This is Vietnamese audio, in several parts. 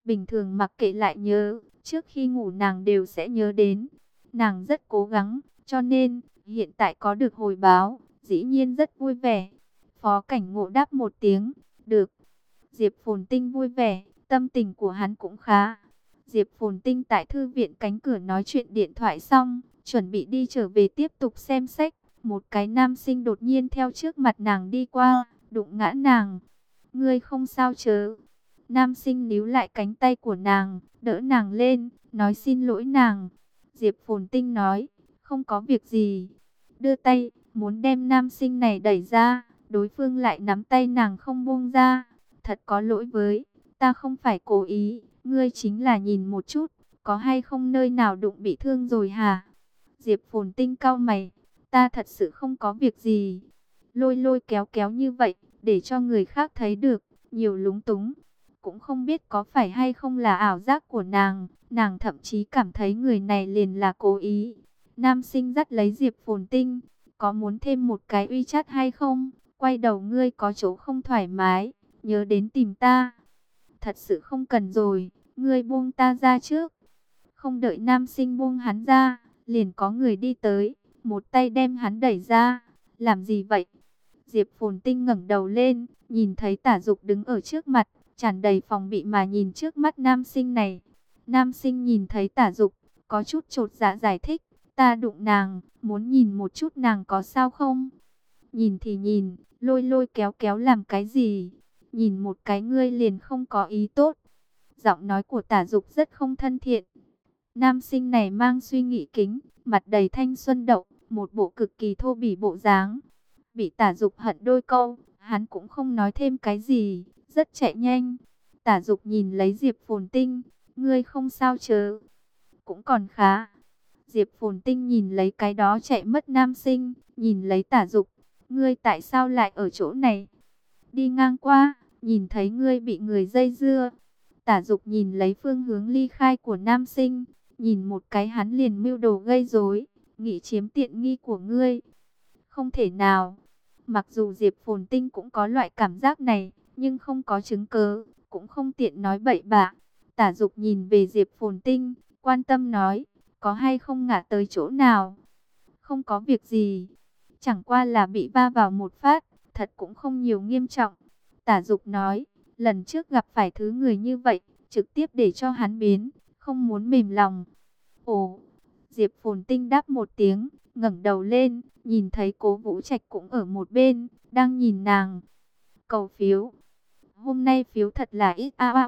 Bình thường mặc kệ lại nhớ, trước khi ngủ nàng đều sẽ nhớ đến. Nàng rất cố gắng, cho nên hiện tại có được hồi báo, dĩ nhiên rất vui vẻ. Phó Cảnh Ngộ đáp một tiếng, được. Diệp Phồn Tinh vui vẻ, tâm tình của hắn cũng khá. Diệp Phồn Tinh tại thư viện cánh cửa nói chuyện điện thoại xong, chuẩn bị đi trở về tiếp tục xem sách. Một cái nam sinh đột nhiên theo trước mặt nàng đi qua, đụng ngã nàng. Ngươi không sao chớ? Nam sinh níu lại cánh tay của nàng, đỡ nàng lên, nói xin lỗi nàng. Diệp Phồn Tinh nói, không có việc gì. Đưa tay, muốn đem nam sinh này đẩy ra, đối phương lại nắm tay nàng không buông ra. Thật có lỗi với, ta không phải cố ý, ngươi chính là nhìn một chút, có hay không nơi nào đụng bị thương rồi hả? Diệp Phồn Tinh cau mày, ta thật sự không có việc gì. Lôi lôi kéo kéo như vậy, để cho người khác thấy được, nhiều lúng túng. Cũng không biết có phải hay không là ảo giác của nàng thậm chí cảm thấy người này liền là cố ý. Nam sinh dắt lấy Diệp Phồn Tinh, có muốn thêm một cái WeChat hay không? Quay đầu ngươi có chỗ không thoải mái, nhớ đến tìm ta. Thật sự không cần rồi, ngươi buông ta ra trước. Không đợi nam sinh buông hắn ra, liền có người đi tới, một tay đem hắn đẩy ra. Làm gì vậy? Diệp Phồn Tinh ngẩng đầu lên, nhìn thấy Tả Dục đứng ở trước mặt, tràn đầy phòng bị mà nhìn trước mắt nam sinh này. Nam sinh nhìn thấy Tả Dục, có chút chột dạ giải thích, ta đụng nàng, muốn nhìn một chút nàng có sao không? Nhìn thì nhìn, lôi lôi kéo kéo làm cái gì? Nhìn một cái ngươi liền không có ý tốt. Giọng nói của Tả Dục rất không thân thiện. Nam sinh này mang suy nghĩ kính, mặt đầy thanh xuân đậu, một bộ cực kỳ thô bỉ bộ dáng. Bị Tả Dục hận đôi câu, hắn cũng không nói thêm cái gì, rất chạy nhanh. Tả Dục nhìn lấy Diệp Phồn Tinh, ngươi không sao chớ? Cũng còn khá. Diệp Phồn Tinh nhìn lấy cái đó chạy mất nam sinh, nhìn lấy Tả Dục, ngươi tại sao lại ở chỗ này? Đi ngang qua, nhìn thấy ngươi bị người dây dưa. Tả Dục nhìn lấy phương hướng ly khai của nam sinh, nhìn một cái hắn liền mưu đồ gây rối, nghĩ chiếm tiện nghi của ngươi. Không thể nào. Mặc dù Diệp Phồn Tinh cũng có loại cảm giác này, nhưng không có chứng cứ, cũng không tiện nói bậy bạ. Tả Dục nhìn về Diệp Phồn Tinh, quan tâm nói, có hay không ngã tới chỗ nào? Không có việc gì, chẳng qua là bị va vào một phát, thật cũng không nhiều nghiêm trọng. Tả Dục nói, lần trước gặp phải thứ người như vậy, trực tiếp để cho hắn biến, không muốn mềm lòng. Ồ, Diệp Phồn Tinh đáp một tiếng, ngẩng đầu lên, nhìn thấy Cố Vũ Trạch cũng ở một bên, đang nhìn nàng. Cầu phiếu. Hôm nay phiếu thật là ít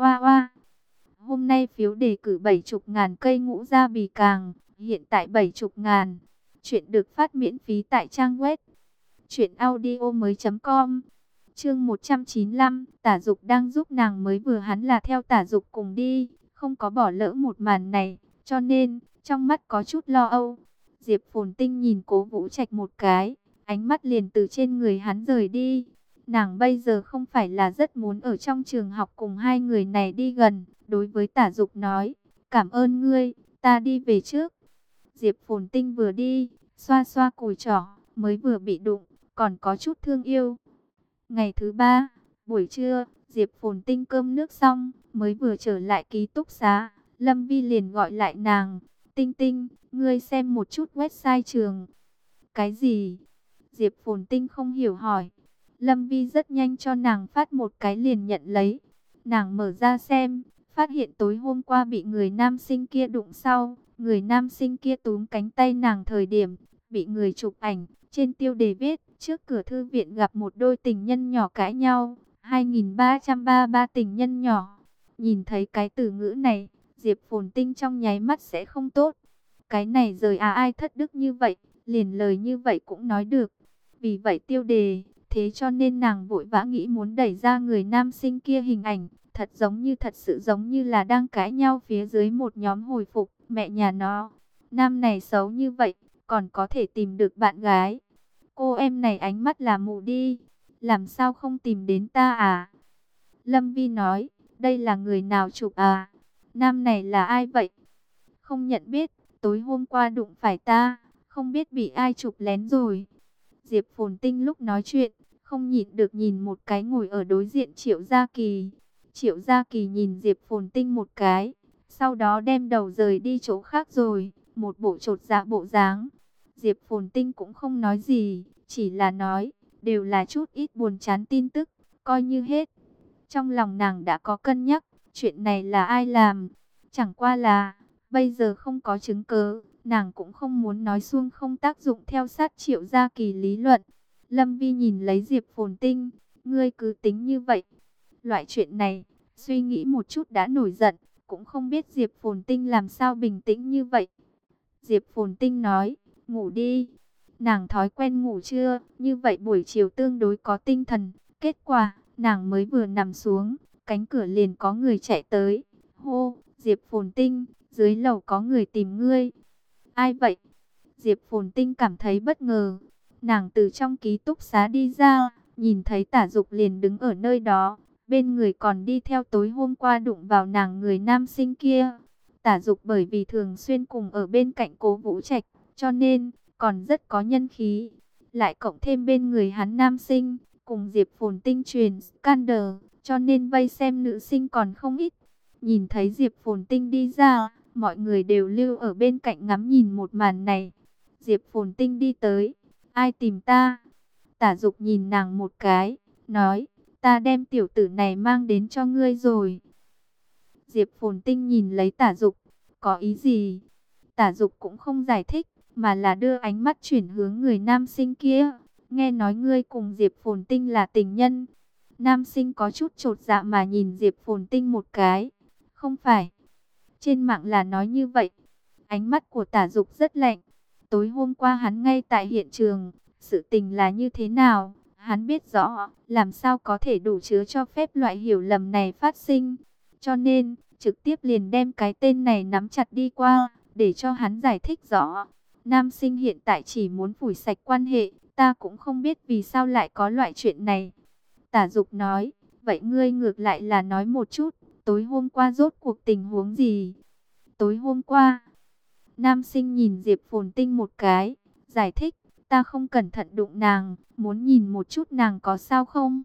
Hôm nay phiếu đề cử 70.000 cây ngũ gia bì càng, hiện tại 70.000. Chuyện được phát miễn phí tại trang web truyệnaudiomoi.com. Chương 195, Tả Dục đang giúp nàng mới vừa hắn là theo Tả Dục cùng đi, không có bỏ lỡ một màn này, cho nên trong mắt có chút lo âu. Diệp Phồn Tinh nhìn Cố Vũ Trạch một cái, ánh mắt liền từ trên người hắn rời đi. Nàng bây giờ không phải là rất muốn ở trong trường học cùng hai người này đi gần, đối với Tả Dục nói, cảm ơn ngươi, ta đi về trước. Diệp Phồn Tinh vừa đi, xoa xoa cùi chỏ, mới vừa bị đụng, còn có chút thương yêu. Ngày thứ ba, buổi trưa, Diệp Phồn Tinh cơm nước xong, mới vừa trở lại ký túc xá, Lâm Vi liền gọi lại nàng, Tinh Tinh, ngươi xem một chút website trường. Cái gì? Diệp Phồn Tinh không hiểu hỏi. Lâm Vi rất nhanh cho nàng phát một cái liền nhận lấy. Nàng mở ra xem, phát hiện tối hôm qua bị người nam sinh kia đụng sau, người nam sinh kia túm cánh tay nàng thời điểm, bị người chụp ảnh, trên tiêu đề viết, trước cửa thư viện gặp một đôi tình nhân nhỏ cãi nhau, 2333 tình nhân nhỏ. Nhìn thấy cái từ ngữ này, Diệp Phồn Tinh trong nháy mắt sẽ không tốt. Cái này rời ai thất đức như vậy, liền lời như vậy cũng nói được. Vì vậy tiêu đề, thế cho nên nàng vội vã nghĩ muốn đẩy ra người nam sinh kia hình ảnh, thật sự giống như là đang cãi nhau phía dưới một nhóm hồi phục, mẹ nhà nó. Nam này xấu như vậy, còn có thể tìm được bạn gái. Cô em này ánh mắt là mù đi, làm sao không tìm đến ta à? Lâm Vi nói, đây là người nào chụp à? Nam này là ai vậy? Không nhận biết, tối hôm qua đụng phải ta, không biết bị ai chụp lén rồi. Diệp Phồn Tinh lúc nói chuyện, không nhịn được nhìn một cái ngồi ở đối diện Triệu Gia Kỳ. Triệu Gia Kỳ nhìn Diệp Phồn Tinh một cái, sau đó đem đầu rời đi chỗ khác rồi, một bộ chột dạ bộ dáng. Diệp Phồn Tinh cũng không nói gì, chỉ là nói, đều là chút ít buồn chán tin tức, coi như hết. Trong lòng nàng đã có cân nhắc, chuyện này là ai làm, chẳng qua là, bây giờ không có chứng cứ, nàng cũng không muốn nói suông không tác dụng theo sát Triệu Gia Kỳ lý luận. Lâm Vi nhìn lấy Diệp Phồn Tinh, ngươi cứ tính như vậy. Loại chuyện này, suy nghĩ một chút đã nổi giận, cũng không biết Diệp Phồn Tinh làm sao bình tĩnh như vậy. Diệp Phồn Tinh nói, ngủ đi. Nàng thói quen ngủ trưa, như vậy buổi chiều tương đối có tinh thần. Kết quả, nàng mới vừa nằm xuống, cánh cửa liền có người chạy tới. Hô, Diệp Phồn Tinh, dưới lầu có người tìm ngươi. Ai vậy? Diệp Phồn Tinh cảm thấy bất ngờ. Nàng từ trong ký túc xá đi ra, nhìn thấy Tả Dục liền đứng ở nơi đó. Bên người còn đi theo tối hôm qua đụng vào nàng người nam sinh kia. Tả Dục bởi vì thường xuyên cùng ở bên cạnh Cố Vũ Trạch, cho nên còn rất có nhân khí. Lại cộng thêm bên người hắn nam sinh, cùng Diệp Phồn Tinh truyền scandal, cho nên vây xem nữ sinh còn không ít. Nhìn thấy Diệp Phồn Tinh đi ra, mọi người đều lưu ở bên cạnh ngắm nhìn một màn này. Diệp Phồn Tinh đi tới, ai tìm ta? Tả Dục nhìn nàng một cái, nói, ta đem tiểu tử này mang đến cho ngươi rồi. Diệp Phồn Tinh nhìn lấy Tả Dục, có ý gì? Tả Dục cũng không giải thích, mà là đưa ánh mắt chuyển hướng người nam sinh kia. Nghe nói ngươi cùng Diệp Phồn Tinh là tình nhân. Nam sinh có chút chột dạ mà nhìn Diệp Phồn Tinh một cái. Không phải. Trên mạng là nói như vậy. Ánh mắt của Tả Dục rất lạnh. Tối hôm qua hắn ngay tại hiện trường. Sự tình là như thế nào? Hắn biết rõ, làm sao có thể đủ chứa cho phép loại hiểu lầm này phát sinh. Cho nên, trực tiếp liền đem cái tên này nắm chặt đi qua, để cho hắn giải thích rõ. Nam sinh hiện tại chỉ muốn phủi sạch quan hệ, ta cũng không biết vì sao lại có loại chuyện này. Tả Dục nói, vậy ngươi ngược lại là nói một chút, tối hôm qua rốt cuộc tình huống gì? Tối hôm qua, nam sinh nhìn Diệp Phồn Tinh một cái, giải thích, ta không cẩn thận đụng nàng, muốn nhìn một chút nàng có sao không?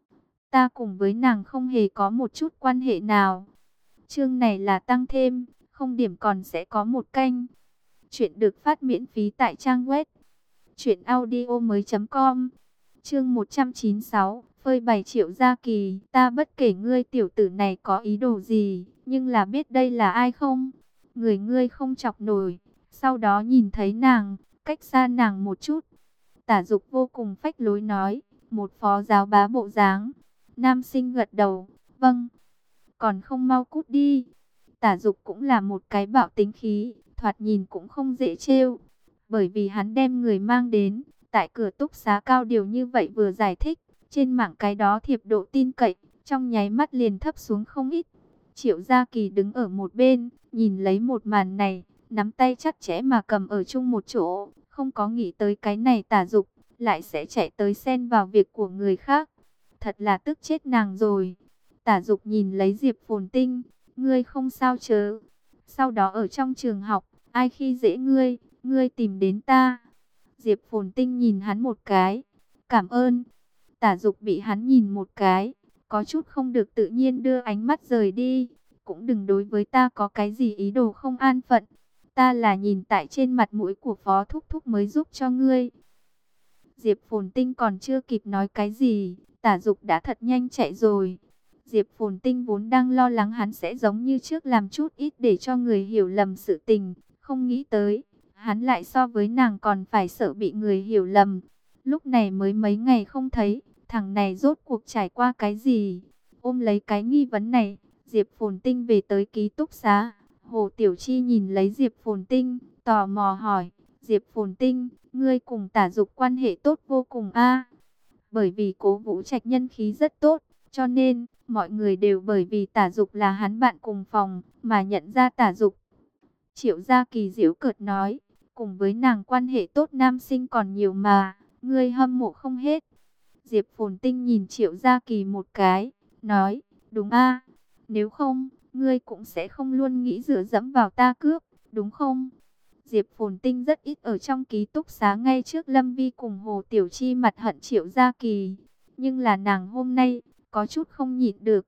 Ta cùng với nàng không hề có một chút quan hệ nào. Chương này là tăng thêm, không điểm còn sẽ có một canh. Chuyện được phát miễn phí tại trang web truyệnaudiomoi.com. Chương 196, phơi bày Triệu Gia Kỳ, ta bất kể ngươi tiểu tử này có ý đồ gì, nhưng là biết đây là ai không? Người ngươi không chọc nổi. Sau đó nhìn thấy nàng, cách xa nàng một chút. Tả Dục vô cùng phách lối nói, một phó giáo bá bộ dáng. Nam sinh gật đầu, vâng. Còn không mau cút đi. Tả Dục cũng là một cái bạo tính khí, thoạt nhìn cũng không dễ trêu. Bởi vì hắn đem người mang đến, tại cửa túc xá cao điều như vậy vừa giải thích, trên mạng cái đó thiệp độ tin cậy, trong nháy mắt liền thấp xuống không ít. Triệu Gia Kỳ đứng ở một bên, nhìn lấy một màn này, nắm tay chặt chẽ mà cầm ở chung một chỗ, không có nghĩ tới cái này Tả Dục lại sẽ chạy tới xen vào việc của người khác. Thật là tức chết nàng rồi. Tả Dục nhìn lấy Diệp Phồn Tinh, ngươi không sao chớ. Sau đó ở trong trường học, ai khi dễ ngươi, ngươi tìm đến ta. Diệp Phồn Tinh nhìn hắn một cái, cảm ơn. Tả Dục bị hắn nhìn một cái, có chút không được tự nhiên đưa ánh mắt rời đi. Cũng đừng đối với ta có cái gì ý đồ không an phận. Ta là nhìn tại trên mặt mũi của Phó Thúc Thúc mới giúp cho ngươi. Diệp Phồn Tinh còn chưa kịp nói cái gì, Tả Dục đã thật nhanh chạy rồi. Diệp Phồn Tinh vốn đang lo lắng hắn sẽ giống như trước làm chút ít để cho người hiểu lầm sự tình, không nghĩ tới, hắn lại so với nàng còn phải sợ bị người hiểu lầm. Lúc này mới mấy ngày không thấy, thằng này rốt cuộc trải qua cái gì? Ôm lấy cái nghi vấn này, Diệp Phồn Tinh về tới ký túc xá. Hồ Tiểu Chi nhìn lấy Diệp Phồn Tinh, tò mò hỏi, Diệp Phồn Tinh, ngươi cùng Tả Dục quan hệ tốt vô cùng a? Bởi vì Cố Vũ Trạch nhân khí rất tốt, cho nên mọi người đều bởi vì Tả Dục là hắn bạn cùng phòng mà nhận ra Tả Dục. Triệu Gia Kỳ giễu cợt nói, cùng với nàng quan hệ tốt nam sinh còn nhiều mà, ngươi hâm mộ không hết. Diệp Phồn Tinh nhìn Triệu Gia Kỳ một cái, nói, đúng a, nếu không, ngươi cũng sẽ không luôn nghĩ dựa dẫm vào ta cướp, đúng không? Diệp Phồn Tinh rất ít ở trong ký túc xá ngay trước Lâm Vi cùng Hồ Tiểu Chi mặt hận Triệu Gia Kỳ. Nhưng là nàng hôm nay, có chút không nhịn được.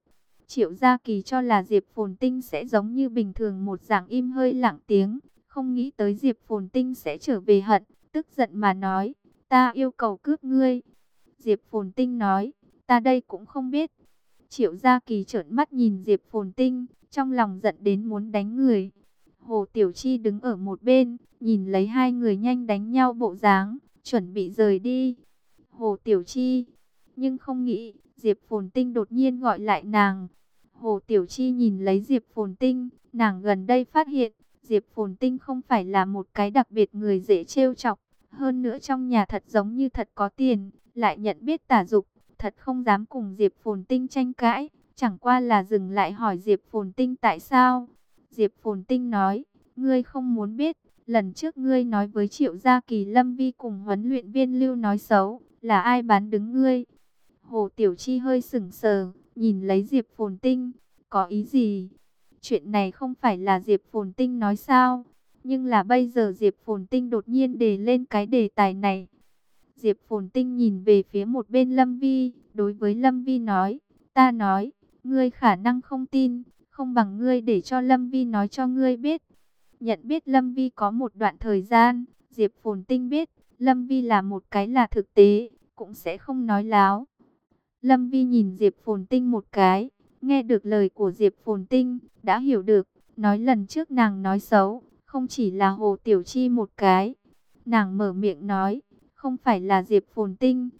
Triệu Gia Kỳ cho là Diệp Phồn Tinh sẽ giống như bình thường một dạng im hơi lặng tiếng, không nghĩ tới Diệp Phồn Tinh sẽ trở về hận, tức giận mà nói, ta yêu cầu cướp ngươi. Diệp Phồn Tinh nói, ta đây cũng không biết. Triệu Gia Kỳ trợn mắt nhìn Diệp Phồn Tinh, trong lòng giận đến muốn đánh người. Hồ Tiểu Chi đứng ở một bên, nhìn lấy hai người nhanh đánh nhau bộ dáng, chuẩn bị rời đi. Hồ Tiểu Chi, nhưng không nghĩ, Diệp Phồn Tinh đột nhiên gọi lại nàng. Hồ Tiểu Chi nhìn lấy Diệp Phồn Tinh, nàng gần đây phát hiện, Diệp Phồn Tinh không phải là một cái đặc biệt người dễ trêu chọc. Hơn nữa trong nhà thật giống như thật có tiền, lại nhận biết tả dục, thật không dám cùng Diệp Phồn Tinh tranh cãi. Chẳng qua là dừng lại hỏi Diệp Phồn Tinh tại sao. Diệp Phồn Tinh nói, ngươi không muốn biết, lần trước ngươi nói với Triệu Gia Kỳ Lâm Vi cùng huấn luyện viên Lưu nói xấu, là ai bán đứng ngươi. Hồ Tiểu Chi hơi sững sờ, nhìn lấy Diệp Phồn Tinh, có ý gì? Chuyện này không phải là Diệp Phồn Tinh nói sao? Nhưng là bây giờ Diệp Phồn Tinh đột nhiên đề lên cái đề tài này. Diệp Phồn Tinh nhìn về phía một bên Lâm Vi, đối với Lâm Vi nói, ta nói, ngươi khả năng không tin, không bằng ngươi để cho Lâm Vi nói cho ngươi biết. Nhận biết Lâm Vi có một đoạn thời gian, Diệp Phồn Tinh biết, Lâm Vi là một cái là thực tế, cũng sẽ không nói láo. Lâm Vi nhìn Diệp Phồn Tinh một cái, nghe được lời của Diệp Phồn Tinh, đã hiểu được, nói lần trước nàng nói xấu, không chỉ là Hồ Tiểu Chi một cái. Nàng mở miệng nói, không phải là Diệp Phồn Tinh.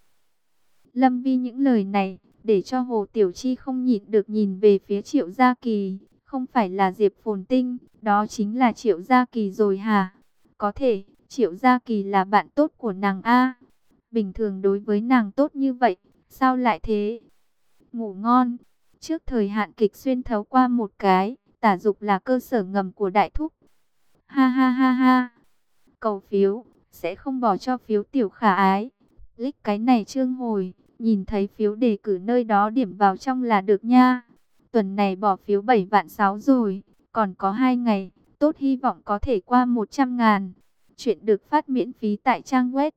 Lâm Vi những lời này, để cho Hồ Tiểu Chi không nhịn được nhìn về phía Triệu Gia Kỳ. Không phải là Diệp Phồn Tinh, đó chính là Triệu Gia Kỳ rồi hả? Có thể, Triệu Gia Kỳ là bạn tốt của nàng a. Bình thường đối với nàng tốt như vậy, sao lại thế? Ngủ ngon. Trước thời hạn kịch xuyên thấu qua một cái, tả dục là cơ sở ngầm của đại thúc. Ha ha ha ha. Cầu phiếu, sẽ không bỏ cho phiếu tiểu khả ái. Click cái này chương hồi, nhìn thấy phiếu đề cử nơi đó điểm vào trong là được nha. Tuần này bỏ phiếu 7 vạn 6 rồi, còn có 2 ngày, tốt hy vọng có thể qua 100.000. Chuyện được phát miễn phí tại trang web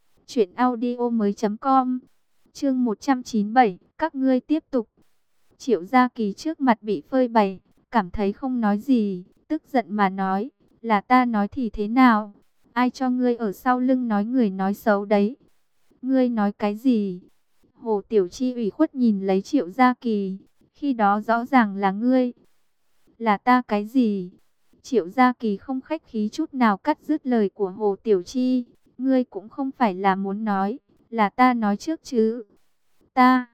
truyệnaudiomoi.com. Chương 197, các ngươi tiếp tục. Triệu Gia Kỳ trước mặt bị phơi bày, cảm thấy không nói gì, tức giận mà nói, là ta nói thì thế nào? Ai cho ngươi ở sau lưng nói người nói xấu đấy? Ngươi nói cái gì? Hồ Tiểu Chi ủy khuất nhìn lấy Triệu Gia Kỳ, khi đó rõ ràng là ngươi. Là ta cái gì? Triệu Gia Kỳ không khách khí chút nào cắt dứt lời của Hồ Tiểu Chi, ngươi cũng không phải là muốn nói, là ta nói trước chứ. Ta.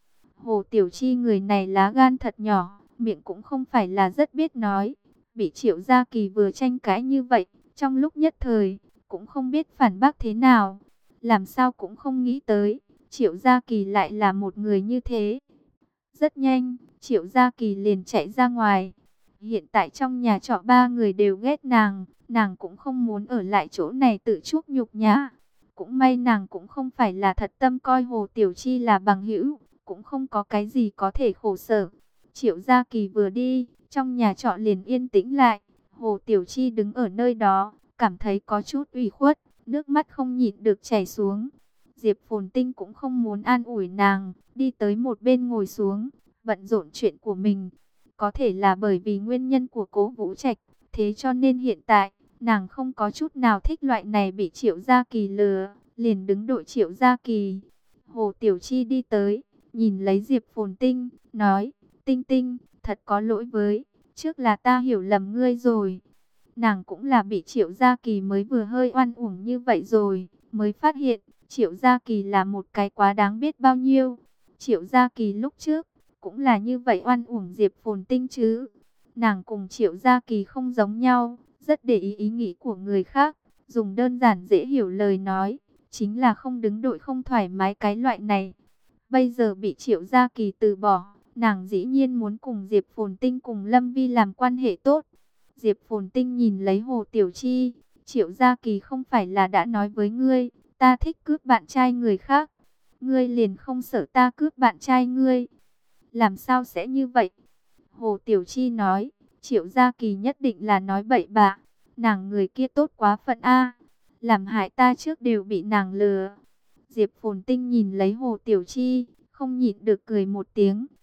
Hồ Tiểu Chi người này lá gan thật nhỏ, miệng cũng không phải là rất biết nói. Bị Triệu Gia Kỳ vừa tranh cãi như vậy, trong lúc nhất thời, cũng không biết phản bác thế nào. Làm sao cũng không nghĩ tới, Triệu Gia Kỳ lại là một người như thế. Rất nhanh, Triệu Gia Kỳ liền chạy ra ngoài. Hiện tại trong nhà trọ ba người đều ghét nàng cũng không muốn ở lại chỗ này tự chuốc nhục nhã. Cũng may nàng cũng không phải là thật tâm coi Hồ Tiểu Chi là bằng hữu, cũng không có cái gì có thể khổ sở. Triệu Gia Kỳ vừa đi, trong nhà trọ liền yên tĩnh lại. Hồ Tiểu Chi đứng ở nơi đó, cảm thấy có chút ủy khuất, nước mắt không nhịn được chảy xuống. Diệp Phồn Tinh cũng không muốn an ủi nàng, đi tới một bên ngồi xuống, bận rộn chuyện của mình. Có thể là bởi vì nguyên nhân của Cố Vũ Trạch, thế cho nên hiện tại, nàng không có chút nào thích loại này bị Triệu Gia Kỳ lừa, liền đứng đội Triệu Gia Kỳ. Hồ Tiểu Chi đi tới, nhìn lấy Diệp Phồn Tinh, nói, Tinh Tinh, thật có lỗi với, trước là ta hiểu lầm ngươi rồi. Nàng cũng là bị Triệu Gia Kỳ mới vừa hơi oan uổng như vậy rồi, mới phát hiện, Triệu Gia Kỳ là một cái quá đáng biết bao nhiêu. Triệu Gia Kỳ lúc trước, cũng là như vậy oan uổng Diệp Phồn Tinh chứ. Nàng cùng Triệu Gia Kỳ không giống nhau, rất để ý ý nghĩ của người khác, dùng đơn giản dễ hiểu lời nói, chính là không đứng đội không thoải mái cái loại này. Bây giờ bị Triệu Gia Kỳ từ bỏ, nàng dĩ nhiên muốn cùng Diệp Phồn Tinh cùng Lâm Vi làm quan hệ tốt. Diệp Phồn Tinh nhìn lấy Hồ Tiểu Chi, Triệu Gia Kỳ không phải là đã nói với ngươi, ta thích cướp bạn trai người khác. Ngươi liền không sợ ta cướp bạn trai ngươi. Làm sao sẽ như vậy? Hồ Tiểu Chi nói, Triệu Gia Kỳ nhất định là nói bậy bạ. Nàng người kia tốt quá phận a, làm hại ta trước đều bị nàng lừa. Diệp Phồn Tinh nhìn lấy Hồ Tiểu Chi, không nhịn được cười một tiếng,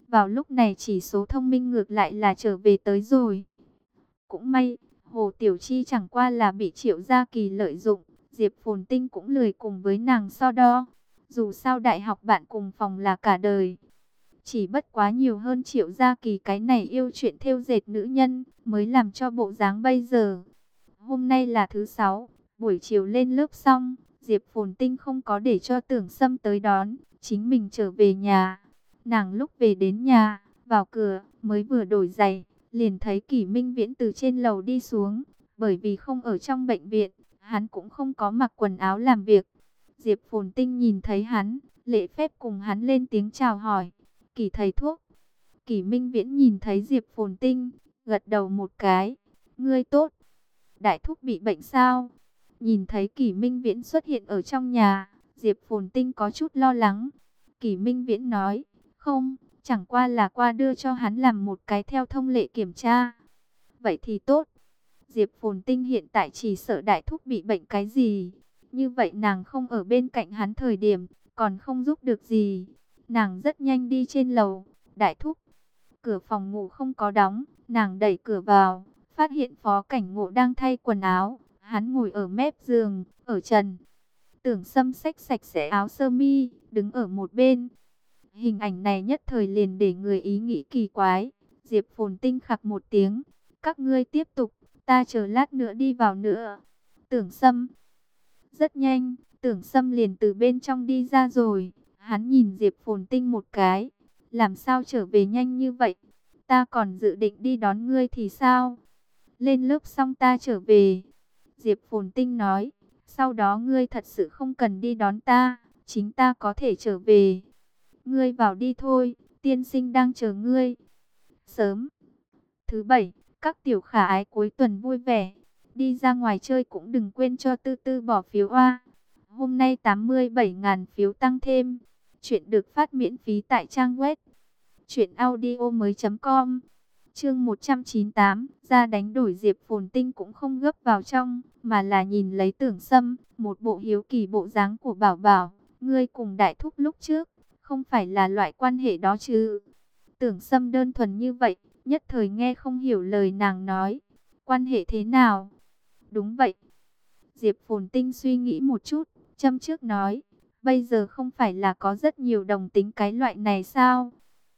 Vào lúc này chỉ số thông minh ngược lại là trở về tới rồi. Cũng may, Hồ Tiểu Chi chẳng qua là bị Triệu Gia Kỳ lợi dụng, Diệp Phồn Tinh cũng lười cùng với nàng so đo. Dù sao đại học bạn cùng phòng là cả đời. Chỉ bất quá nhiều hơn Triệu Gia Kỳ cái này yêu chuyện thêu dệt nữ nhân, mới làm cho bộ dáng bây giờ. Hôm nay là thứ 6, buổi chiều lên lớp xong, Diệp Phồn Tinh không có để cho Tưởng Sâm tới đón, chính mình trở về nhà. Nàng lúc về đến nhà, vào cửa, mới vừa đổi giày, liền thấy Kỷ Minh Viễn từ trên lầu đi xuống. Bởi vì không ở trong bệnh viện, hắn cũng không có mặc quần áo làm việc. Diệp Phồn Tinh nhìn thấy hắn, lễ phép cùng hắn lên tiếng chào hỏi. Kỷ thầy thuốc. Kỷ Minh Viễn nhìn thấy Diệp Phồn Tinh, gật đầu một cái. Ngươi tốt. Đại thúc bị bệnh sao? Nhìn thấy Kỷ Minh Viễn xuất hiện ở trong nhà, Diệp Phồn Tinh có chút lo lắng. Kỷ Minh Viễn nói, không, chẳng qua là qua đưa cho hắn làm một cái theo thông lệ kiểm tra. Vậy thì tốt. Diệp Phồn Tinh hiện tại chỉ sợ đại thúc bị bệnh cái gì. Như vậy nàng không ở bên cạnh hắn thời điểm, còn không giúp được gì. Nàng rất nhanh đi trên lầu. Đại thúc, cửa phòng ngủ không có đóng, nàng đẩy cửa vào, phát hiện Phó Cảnh Ngộ đang thay quần áo. Hắn ngồi ở mép giường, ở trần. Tưởng Sâm xách sạch sẽ áo sơ mi, đứng ở một bên. Hình ảnh này nhất thời liền để người ý nghĩ kỳ quái. Diệp Phồn Tinh khặc một tiếng. Các ngươi tiếp tục, ta chờ lát nữa đi vào nữa. Tưởng Sâm. Rất nhanh, Tưởng Sâm liền từ bên trong đi ra rồi. Hắn nhìn Diệp Phồn Tinh một cái. Làm sao trở về nhanh như vậy? Ta còn dự định đi đón ngươi thì sao? Lên lớp xong ta trở về. Diệp Phồn Tinh nói. Sau đó ngươi thật sự không cần đi đón ta. Chính ta có thể trở về. Ngươi vào đi thôi. Tiên sinh đang chờ ngươi. Sớm. Thứ 7. Các tiểu khả ái cuối tuần vui vẻ. Đi ra ngoài chơi cũng đừng quên cho Tư Tư bỏ phiếu A. Hôm nay 87.000 phiếu tăng thêm. Chuyện được phát miễn phí tại trang web truyệnaudiomoi.com. Chương 198, ra đánh đổi. Diệp Phồn Tinh cũng không gấp vào trong, mà là nhìn lấy Tưởng Sâm, một bộ hiếu kỳ bộ dáng của bảo bảo. Ngươi cùng đại thúc lúc trước, không phải là loại quan hệ đó chứ? Tưởng Sâm đơn thuần như vậy, nhất thời nghe không hiểu lời nàng nói. Quan hệ thế nào? Đúng vậy. Diệp Phồn Tinh suy nghĩ một chút, châm trước nói. Bây giờ không phải là có rất nhiều đồng tính cái loại này sao?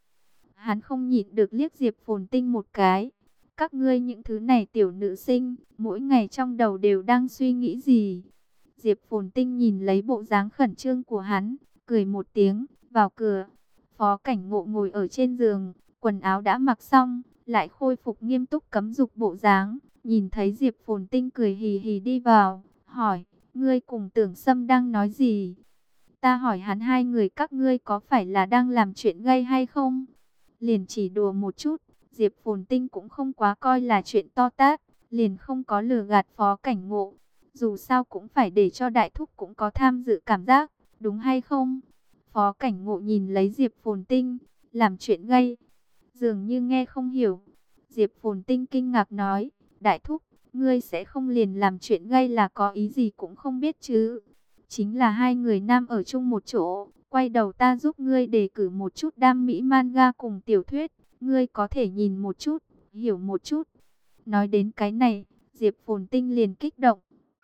Hắn không nhịn được liếc Diệp Phồn Tinh một cái. Các ngươi những thứ này tiểu nữ sinh, mỗi ngày trong đầu đều đang suy nghĩ gì? Diệp Phồn Tinh nhìn lấy bộ dáng khẩn trương của hắn, cười một tiếng, vào cửa. Phó Cảnh Ngộ ngồi ở trên giường, quần áo đã mặc xong, lại khôi phục nghiêm túc cấm dục bộ dáng. Nhìn thấy Diệp Phồn Tinh cười hì hì đi vào, hỏi, ngươi cùng Tưởng Sâm đang nói gì? Ta hỏi hắn hai người các ngươi có phải là đang làm chuyện gay hay không? Liền chỉ đùa một chút, Diệp Phồn Tinh cũng không quá coi là chuyện to tát, liền không có lừa gạt Phó Cảnh Ngộ. Dù sao cũng phải để cho đại thúc cũng có tham dự cảm giác, đúng hay không? Phó Cảnh Ngộ nhìn lấy Diệp Phồn Tinh, làm chuyện gay, dường như nghe không hiểu. Diệp Phồn Tinh kinh ngạc nói, đại thúc, ngươi sẽ không liền làm chuyện gay là có ý gì cũng không biết chứ? Chính là hai người nam ở chung một chỗ, quay đầu ta giúp ngươi đề cử một chút đam mỹ manga cùng tiểu thuyết, ngươi có thể nhìn một chút, hiểu một chút. Nói đến cái này, Diệp Phồn Tinh liền kích động.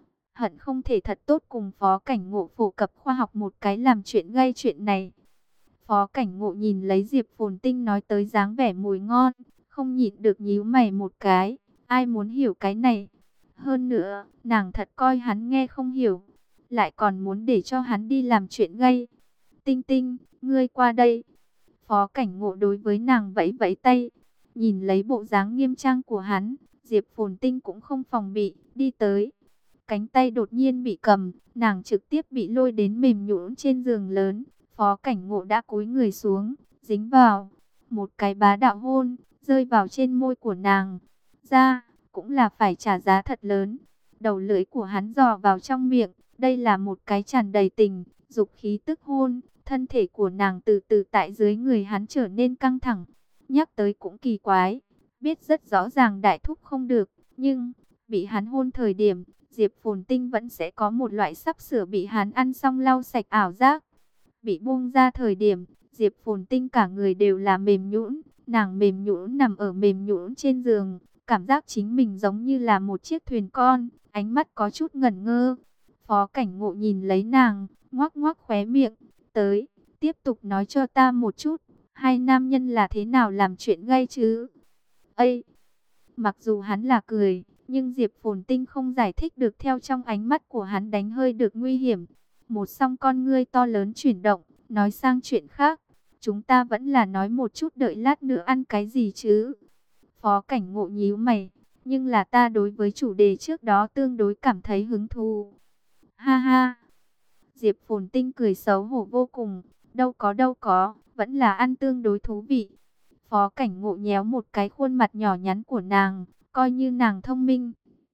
Hận không thể thật tốt cùng Phó Cảnh Ngộ phổ cập khoa học một cái làm chuyện gây chuyện này. Phó Cảnh Ngộ nhìn lấy Diệp Phồn Tinh nói tới dáng vẻ mùi ngon, không nhịn được nhíu mày một cái. Ai muốn hiểu cái này? Hơn nữa, nàng thật coi hắn nghe không hiểu, lại còn muốn để cho hắn đi làm chuyện gây. Tinh Tinh, ngươi qua đây. Phó Cảnh Ngộ đối với nàng vẫy vẫy tay. Nhìn lấy bộ dáng nghiêm trang của hắn, Diệp Phồn Tinh cũng không phòng bị, đi tới. Cánh tay đột nhiên bị cầm, nàng trực tiếp bị lôi đến mềm nhũn trên giường lớn. Phó Cảnh Ngộ đã cúi người xuống, dính vào. Một cái bá đạo hôn, rơi vào trên môi của nàng. Ra, cũng là phải trả giá thật lớn. Đầu lưỡi của hắn dò vào trong miệng. Đây là một cái tràn đầy tình, dục khí tức hôn. Thân thể của nàng từ từ tại dưới người hắn trở nên căng thẳng. Nhắc tới cũng kỳ quái. Biết rất rõ ràng đại thúc không được. Nhưng, bị hắn hôn thời điểm, Diệp Phồn Tinh vẫn sẽ có một loại sắp sửa bị hắn ăn xong lau sạch ảo giác. Bị buông ra thời điểm, Diệp Phồn Tinh cả người đều là mềm nhũn, nàng mềm nhũn nằm ở mềm nhũn trên giường, cảm giác chính mình giống như là một chiếc thuyền con, ánh mắt có chút ngẩn ngơ. Phó Cảnh Ngộ nhìn lấy nàng, ngoác ngoác khóe miệng, tới, tiếp tục nói cho ta một chút, hai nam nhân là thế nào làm chuyện gay chứ? Ây! Mặc dù hắn là cười, nhưng Diệp Phồn Tinh không giải thích được, theo trong ánh mắt của hắn đánh hơi được nguy hiểm. Một song con ngươi to lớn chuyển động, nói sang chuyện khác. Chúng ta vẫn là nói một chút, đợi lát nữa ăn cái gì chứ? Phó Cảnh Ngộ nhíu mày, nhưng là ta đối với chủ đề trước đó tương đối cảm thấy hứng thú. Ha ha! Diệp Phồn Tinh cười xấu hổ vô cùng, đâu có, vẫn là ăn tương đối thú vị. Phó Cảnh Ngộ nhéo một cái khuôn mặt nhỏ nhắn của nàng, coi như nàng thông minh.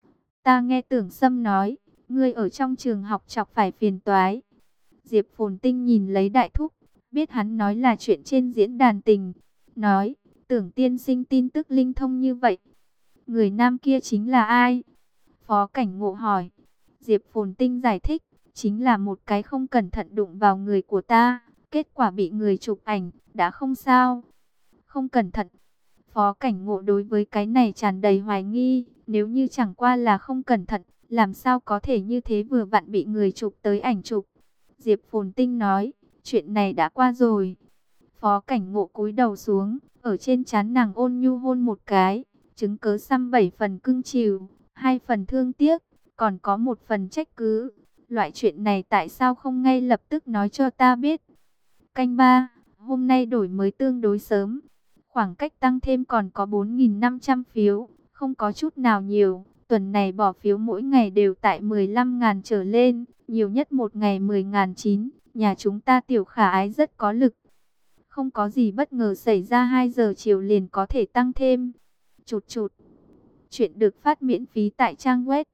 Ta nghe Tưởng Sâm nói, ngươi ở trong trường học chọc phải phiền toái. Diệp Phồn Tinh nhìn lấy Đại Thúc, biết hắn nói là chuyện trên diễn đàn tình. Nói, Tưởng tiên sinh tin tức linh thông như vậy. Người nam kia chính là ai? Phó Cảnh Ngộ hỏi. Diệp Phồn Tinh giải thích, chính là một cái không cẩn thận đụng vào người của ta. Kết quả bị người chụp ảnh, đã không sao. Không cẩn thận. Phó Cảnh Ngộ đối với cái này tràn đầy hoài nghi. Nếu như chẳng qua là không cẩn thận, làm sao có thể như thế, vừa vặn bị người chụp tới ảnh chụp. Diệp Phồn Tinh nói, chuyện này đã qua rồi. Phó Cảnh Ngộ cúi đầu xuống, ở trên trán nàng ôn nhu hôn một cái. Chứng cớ xăm 7 phần cưng chiều, 2 phần thương tiếc, còn có 1 phần trách cứ. Loại chuyện này tại sao không ngay lập tức nói cho ta biết? Canh 3, hôm nay đổi mới tương đối sớm. Khoảng cách tăng thêm còn có 4.500 phiếu, không có chút nào nhiều. Tuần này bỏ phiếu mỗi ngày đều tại 15.000 trở lên, nhiều nhất một ngày 10.900. Nhà chúng ta Tiểu Khả Ái rất có lực. Không có gì bất ngờ xảy ra 2 giờ chiều liền có thể tăng thêm. Chụt chụt. Chuyện được phát miễn phí tại trang web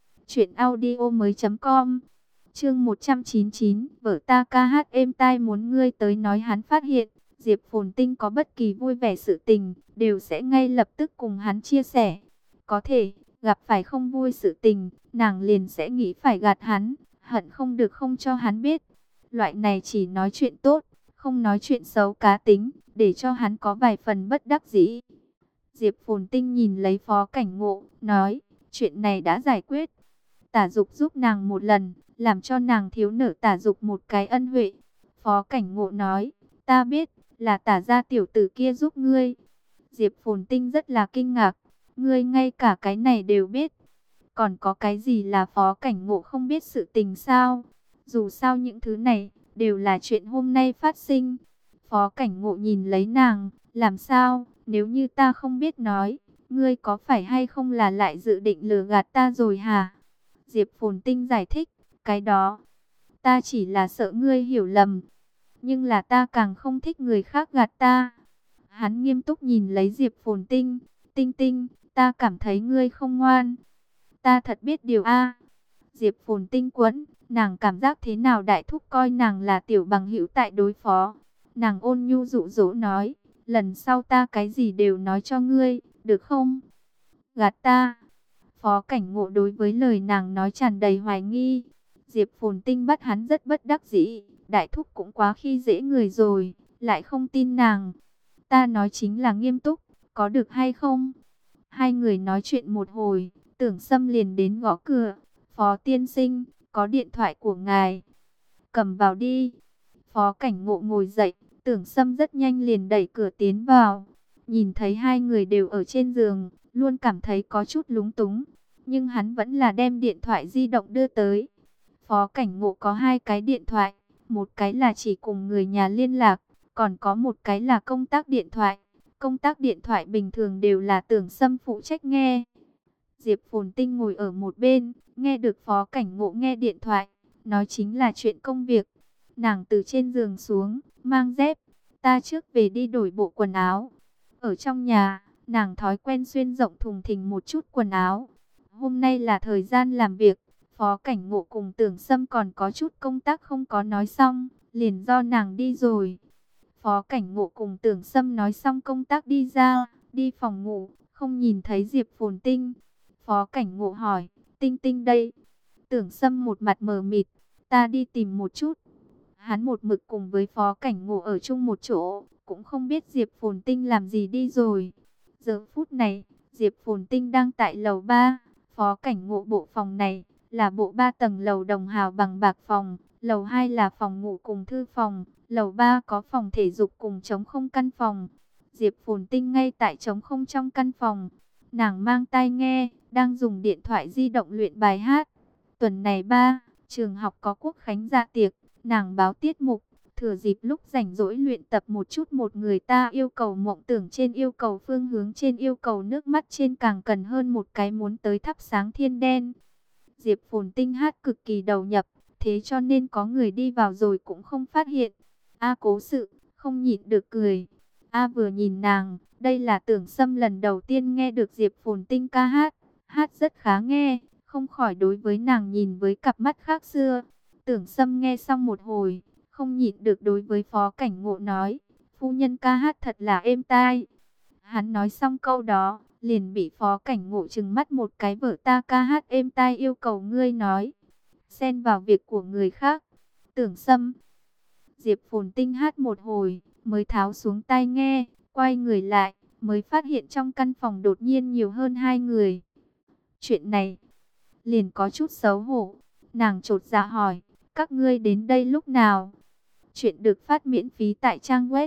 truyệnaudiomoi.com. Chương 199, vở ta ca hát êm tai muốn ngươi tới nói. Hắn phát hiện, Diệp Phồn Tinh có bất kỳ vui vẻ sự tình, đều sẽ ngay lập tức cùng hắn chia sẻ. Có thể, gặp phải không vui sự tình, nàng liền sẽ nghĩ phải gạt hắn, hận không được không cho hắn biết. Loại này chỉ nói chuyện tốt, không nói chuyện xấu cá tính, để cho hắn có vài phần bất đắc dĩ. Diệp Phồn Tinh nhìn lấy Phó Cảnh Ngộ, nói, chuyện này đã giải quyết. Tả Dục giúp nàng một lần, làm cho nàng thiếu nợ Tả Dục một cái ân huệ. Phó Cảnh Ngộ nói, ta biết, là Tả gia tiểu tử kia giúp ngươi. Diệp Phồn Tinh rất là kinh ngạc, ngươi ngay cả cái này đều biết. Còn có cái gì là Phó Cảnh Ngộ không biết sự tình sao? Dù sao những thứ này, đều là chuyện hôm nay phát sinh. Phó Cảnh Ngộ nhìn lấy nàng, làm sao, nếu như ta không biết nói, ngươi có phải hay không là lại dự định lừa gạt ta rồi hả? Diệp Phồn Tinh giải thích, cái đó, ta chỉ là sợ ngươi hiểu lầm, nhưng là ta càng không thích người khác gạt ta. Hắn nghiêm túc nhìn lấy Diệp Phồn Tinh, Tinh Tinh, ta cảm thấy ngươi không ngoan. Ta thật biết điều a. Diệp Phồn Tinh quẫn, nàng cảm giác thế nào Đại Thúc coi nàng là tiểu bằng hữu tại đối phó. Nàng ôn nhu dụ dỗ nói, lần sau ta cái gì đều nói cho ngươi, được không? Gạt ta. Phó Cảnh Ngộ đối với lời nàng nói tràn đầy hoài nghi. Diệp Phồn Tinh bắt hắn rất bất đắc dĩ. Đại Thúc cũng quá khi dễ người rồi, lại không tin nàng. Ta nói chính là nghiêm túc, có được hay không? Hai người nói chuyện một hồi, Tưởng Sâm liền đến gõ cửa. Phó tiên sinh, có điện thoại của ngài. Cầm vào đi. Phó Cảnh Ngộ ngồi dậy, Tưởng Sâm rất nhanh liền đẩy cửa tiến vào. Nhìn thấy hai người đều ở trên giường, luôn cảm thấy có chút lúng túng. Nhưng hắn vẫn là đem điện thoại di động đưa tới. Phó Cảnh Ngộ có 2 cái điện thoại. Một cái là chỉ cùng người nhà liên lạc, còn có một cái là công tác điện thoại. Công tác điện thoại bình thường đều là Tưởng Sâm phụ trách nghe. Diệp Phồn Tinh ngồi ở một bên, nghe được Phó Cảnh Ngộ nghe điện thoại, nói chính là chuyện công việc. Nàng từ trên giường xuống, mang dép, ta trước về đi đổi bộ quần áo. Ở trong nhà, nàng thói quen xuyên rộng thùng thình một chút quần áo. Hôm nay là thời gian làm việc, Phó Cảnh Ngộ cùng Tưởng Sâm còn có chút công tác không có nói xong, liền do nàng đi rồi. Phó Cảnh Ngộ cùng Tưởng Sâm nói xong công tác đi ra, đi phòng ngủ, không nhìn thấy Diệp Phồn Tinh. Phó Cảnh Ngộ hỏi, Tinh Tinh đây? Tưởng Sâm một mặt mờ mịt, ta đi tìm một chút. Hắn một mực cùng với Phó Cảnh Ngộ ở chung một chỗ, cũng không biết Diệp Phồn Tinh làm gì đi rồi. Giờ phút này, Diệp Phồn Tinh đang tại lầu 3, Phó Cảnh Ngộ bộ phòng này là bộ 3 tầng lầu đồng hào bằng bạc phòng, lầu 2 là phòng ngủ cùng thư phòng, lầu 3 có phòng thể dục cùng trống không căn phòng. Diệp Phồn Tinh ngay tại trống không trong căn phòng, nàng mang tai nghe, đang dùng điện thoại di động luyện bài hát. Tuần này trường học có quốc khánh dạ tiệc, nàng báo tiết mục, thừa dịp lúc rảnh rỗi luyện tập một chút, một người ta yêu cầu mộng tưởng trên, yêu cầu phương hướng trên, yêu cầu nước mắt trên, càng cần hơn một cái muốn tới thắp sáng thiên đen. Diệp Phồn Tinh hát cực kỳ đầu nhập, thế cho nên có người đi vào rồi cũng không phát hiện. A Cố Sự không nhịn được cười. A vừa nhìn nàng, đây là Tưởng Sâm lần đầu tiên nghe được Diệp Phồn Tinh ca hát, hát rất khá nghe, không khỏi đối với nàng nhìn với cặp mắt khác xưa. Tưởng Sâm nghe xong một hồi, không nhịn được đối với Phó Cảnh Ngộ nói, phu nhân ca hát thật là êm tai. Hắn nói xong câu đó, liền bị Phó Cảnh Ngộ trừng mắt một cái, vợ ta ca hát êm tai yêu cầu ngươi nói, xen vào việc của người khác. Tưởng Sâm. Diệp Phồn Tinh hát một hồi, mới tháo xuống tai nghe, quay người lại, mới phát hiện trong căn phòng đột nhiên nhiều hơn 2 người. Chuyện này, liền có chút xấu hổ, nàng chột dạ hỏi, các ngươi đến đây lúc nào? Chuyện được phát miễn phí tại trang web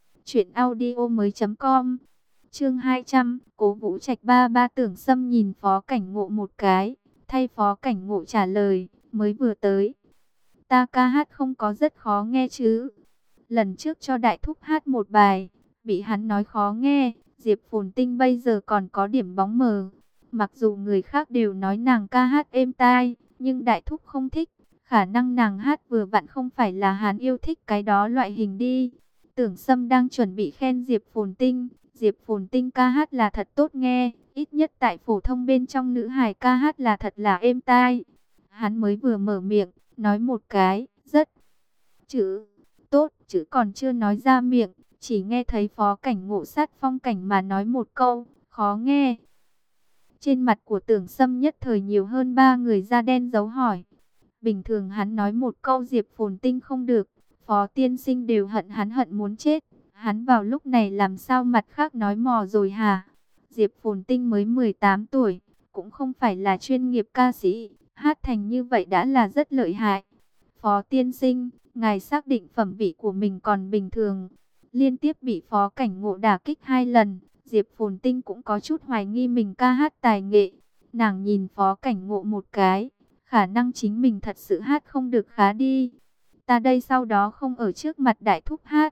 truyệnaudiomoi.com. Chương 200, Cố Vũ Trạch ba ba. Tưởng Sâm nhìn Phó Cảnh Ngộ một cái, thay Phó Cảnh Ngộ trả lời, mới vừa tới. Ta ca hát không có rất khó nghe chứ? Lần trước cho Đại Thúc hát một bài, bị hắn nói khó nghe, Diệp Phồn Tinh bây giờ còn có điểm bóng mờ. Mặc dù người khác đều nói nàng ca hát êm tai, nhưng Đại Thúc không thích. Khả năng nàng hát vừa vặn không phải là hắn yêu thích cái đó loại hình đi. Tưởng Sâm đang chuẩn bị khen Diệp Phồn Tinh. Diệp Phồn Tinh ca hát là thật tốt nghe, ít nhất tại phổ thông bên trong nữ hài ca hát là thật là êm tai. Hắn mới vừa mở miệng, nói một cái, rất chữ tốt, chữ còn chưa nói ra miệng, chỉ nghe thấy Phó Cảnh Ngộ sát phong cảnh mà nói một câu, khó nghe. Trên mặt của Tưởng Sâm nhất thời nhiều hơn 3 người da đen dấu hỏi. Bình thường hắn nói một câu Diệp Phồn Tinh không được, Phó tiên sinh đều hận hắn hận muốn chết. Hắn vào lúc này làm sao mặt khác nói mò rồi hả? Diệp Phồn Tinh mới 18 tuổi, cũng không phải là chuyên nghiệp ca sĩ, hát thành như vậy đã là rất lợi hại. Phó tiên sinh, ngài xác định phẩm vị của mình còn bình thường. Liên tiếp bị Phó Cảnh Ngộ đả kích 2 lần, Diệp Phồn Tinh cũng có chút hoài nghi mình ca hát tài nghệ. Nàng nhìn Phó Cảnh Ngộ một cái, khả năng chính mình thật sự hát không được khá đi. Ta đây sau đó không ở trước mặt Đại Thúc hát.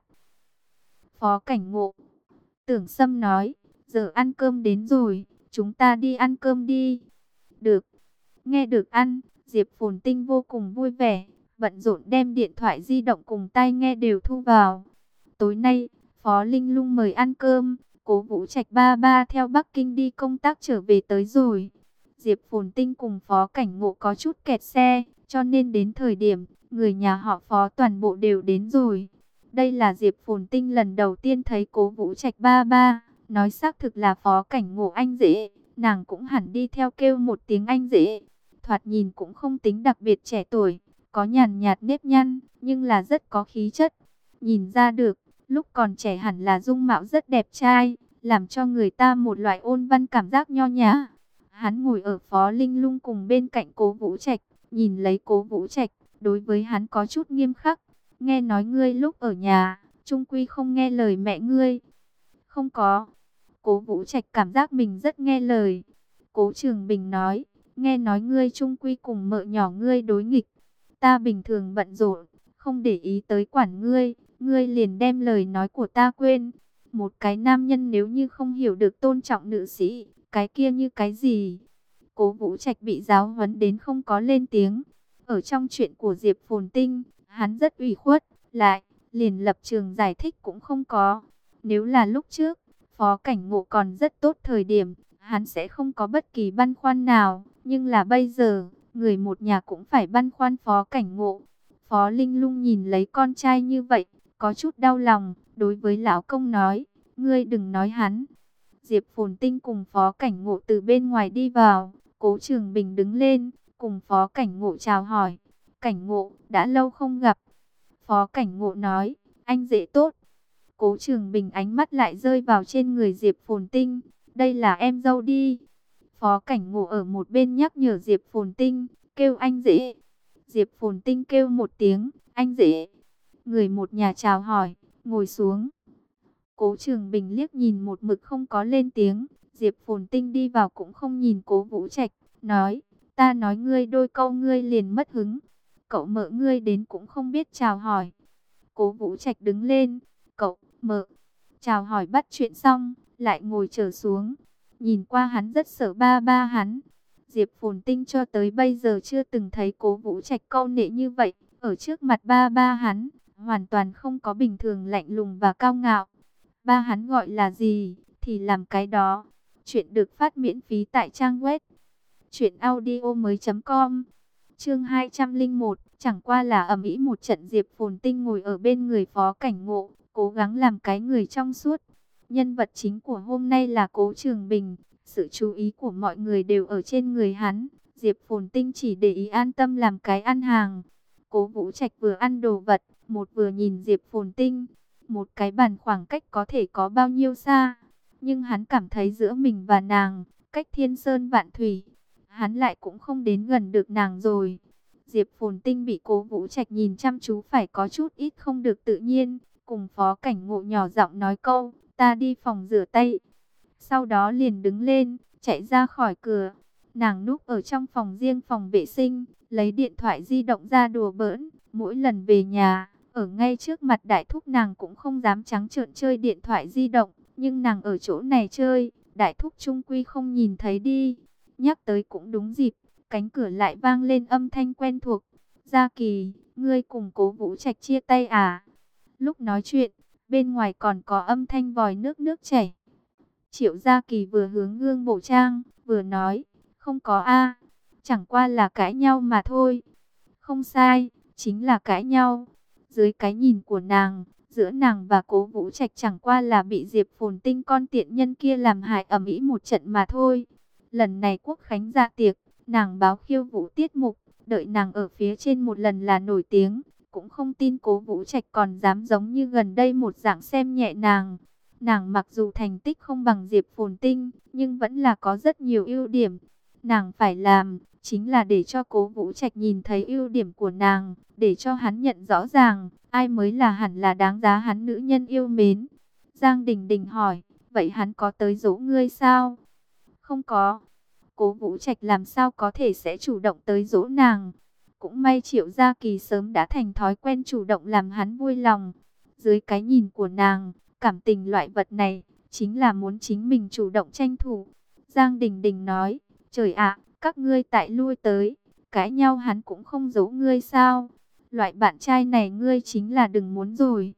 Phó Cảnh Ngộ. Tưởng Sâm nói, giờ ăn cơm đến rồi, chúng ta đi ăn cơm đi. Được. Nghe được ăn, Diệp Phồn Tinh vô cùng vui vẻ, bận rộn đem điện thoại di động cùng tai nghe đều thu vào. Tối nay, Phó Linh Lung mời ăn cơm, Cố Vũ Trạch ba ba theo Bắc Kinh đi công tác trở về tới rồi. Diệp Phồn Tinh cùng Phó Cảnh Ngộ có chút kẹt xe, cho nên đến thời điểm, người nhà họ Phó toàn bộ đều đến rồi. Đây là Diệp Phồn Tinh lần đầu tiên thấy Cố Vũ Trạch ba ba, nói xác thực là Phó Cảnh Ngộ anh rể, nàng cũng hẳn đi theo kêu một tiếng anh rể. Thoạt nhìn cũng không tính đặc biệt trẻ tuổi, có nhàn nhạt nếp nhăn, nhưng là rất có khí chất. Nhìn ra được, lúc còn trẻ hẳn là dung mạo rất đẹp trai, làm cho người ta một loại ôn văn cảm giác nho nhã. Hắn ngồi ở Phó Linh Lung cùng bên cạnh Cố Vũ Trạch, nhìn lấy Cố Vũ Trạch, đối với hắn có chút nghiêm khắc. Nghe nói ngươi lúc ở nhà, chung quy không nghe lời mẹ ngươi. Không có. Cố Vũ Trạch cảm giác mình rất nghe lời. Cố Trường Bình nói, nghe nói ngươi chung quy cùng mợ nhỏ ngươi đối nghịch. Ta bình thường bận rộn, không để ý tới quản ngươi, ngươi liền đem lời nói của ta quên. Một cái nam nhân nếu như không hiểu được tôn trọng nữ sĩ, cái kia như cái gì? Cố Vũ Trạch bị giáo huấn đến không có lên tiếng. Ở trong chuyện của Diệp Phồn Tinh, hắn rất ủy khuất, lại liền lập trường giải thích cũng không có. Nếu là lúc trước, Phó Cảnh Ngộ còn rất tốt thời điểm, hắn sẽ không có bất kỳ băn khoăn nào. Nhưng là bây giờ, người một nhà cũng phải băn khoăn Phó Cảnh Ngộ. Phó Linh Lung nhìn lấy con trai như vậy, có chút đau lòng, đối với lão công nói, ngươi đừng nói hắn. Diệp Phồn Tinh cùng Phó Cảnh Ngộ từ bên ngoài đi vào, Cố Trường Bình đứng lên, cùng Phó Cảnh Ngộ chào hỏi. Cảnh Ngộ, đã lâu không gặp. Phó Cảnh Ngộ nói, anh dễ tốt. Cố Trường Bình ánh mắt lại rơi vào trên người Diệp Phồn Tinh. Đây là em dâu đi. Phó Cảnh Ngộ ở một bên nhắc nhở Diệp Phồn Tinh, kêu anh dễ. Diệp Phồn Tinh kêu một tiếng, anh dễ. Người một nhà chào hỏi, ngồi xuống. Cố Trường Bình liếc nhìn một mực không có lên tiếng. Diệp Phồn Tinh đi vào cũng không nhìn Cố Vũ Trạch, nói, ta nói ngươi đôi câu ngươi liền mất hứng. Cậu mợ ngươi đến cũng không biết chào hỏi. Cố Vũ Trạch đứng lên, cậu mợ chào hỏi bắt chuyện xong, lại ngồi trở xuống. Nhìn qua hắn rất sợ ba ba hắn. Diệp Phồn Tinh cho tới bây giờ chưa từng thấy Cố Vũ Trạch câu nệ như vậy. Ở trước mặt ba ba hắn, hoàn toàn không có bình thường lạnh lùng và cao ngạo. Ba hắn gọi là gì, thì làm cái đó. Chuyện được phát miễn phí tại trang web truyệnaudiomoi.com. Chương 201, chẳng qua là ầm ĩ một trận. Diệp Phồn Tinh ngồi ở bên người Phó Cảnh Ngộ, cố gắng làm cái người trong suốt. Nhân vật chính của hôm nay là Cố Trường Bình, sự chú ý của mọi người đều ở trên người hắn. Diệp Phồn Tinh chỉ để ý an tâm làm cái ăn hàng. Cố Vũ Trạch vừa ăn đồ vật, một vừa nhìn Diệp Phồn Tinh. Một cái bàn khoảng cách có thể có bao nhiêu xa, nhưng hắn cảm thấy giữa mình và nàng, cách thiên sơn vạn thủy, hắn lại cũng không đến gần được nàng rồi. Diệp Phồn Tinh bị Cố Vũ Trạch nhìn chăm chú phải có chút ít không được tự nhiên, cùng Phó Cảnh Ngộ nhỏ giọng nói câu, ta đi phòng rửa tay. Sau đó liền đứng lên, chạy ra khỏi cửa. Nàng núp ở trong phòng riêng phòng vệ sinh, lấy điện thoại di động ra đùa bỡn. Mỗi lần về nhà, ở ngay trước mặt đại thúc nàng cũng không dám trắng trợn chơi điện thoại di động. Nhưng nàng ở chỗ này chơi, đại thúc chung quy không nhìn thấy đi. Nhắc tới cũng đúng dịp, cánh cửa lại vang lên âm thanh quen thuộc. Gia Kỳ, ngươi cùng Cố Vũ Trạch chia tay à? Lúc nói chuyện, bên ngoài còn có âm thanh vòi nước chảy. Triệu Gia Kỳ vừa hướng gương bổ trang, vừa nói, không có a, chẳng qua là cãi nhau mà thôi. Không sai, chính là cãi nhau. Dưới cái nhìn của nàng, giữa nàng và Cố Vũ Trạch chẳng qua là bị Diệp Phồn Tinh con tiện nhân kia làm hại ầm ĩ một trận mà thôi. Lần này Quốc Khánh dạ tiệc, nàng báo khiêu vũ tiết mục, đợi nàng ở phía trên một lần là nổi tiếng. Cũng không tin Cố Vũ Trạch còn dám giống như gần đây một dạng xem nhẹ nàng. Nàng mặc dù thành tích không bằng Diệp Phồn Tinh, nhưng vẫn là có rất nhiều ưu điểm. Nàng phải làm, chính là để cho Cố Vũ Trạch nhìn thấy ưu điểm của nàng, để cho hắn nhận rõ ràng, ai mới là hẳn là đáng giá hắn nữ nhân yêu mến. Giang Đình Đình hỏi, vậy hắn có tới dỗ ngươi sao? Không có. Cố Vũ Trạch làm sao có thể sẽ chủ động tới dỗ nàng? Cũng may Triệu Gia Kỳ sớm đã thành thói quen chủ động làm hắn vui lòng. Dưới cái nhìn của nàng, cảm tình loại vật này, chính là muốn chính mình chủ động tranh thủ. Giang Đình Đình nói, trời ạ, các ngươi tại lui tới, cãi nhau hắn cũng không giấu ngươi sao? Loại bạn trai này ngươi chính là đừng muốn rồi.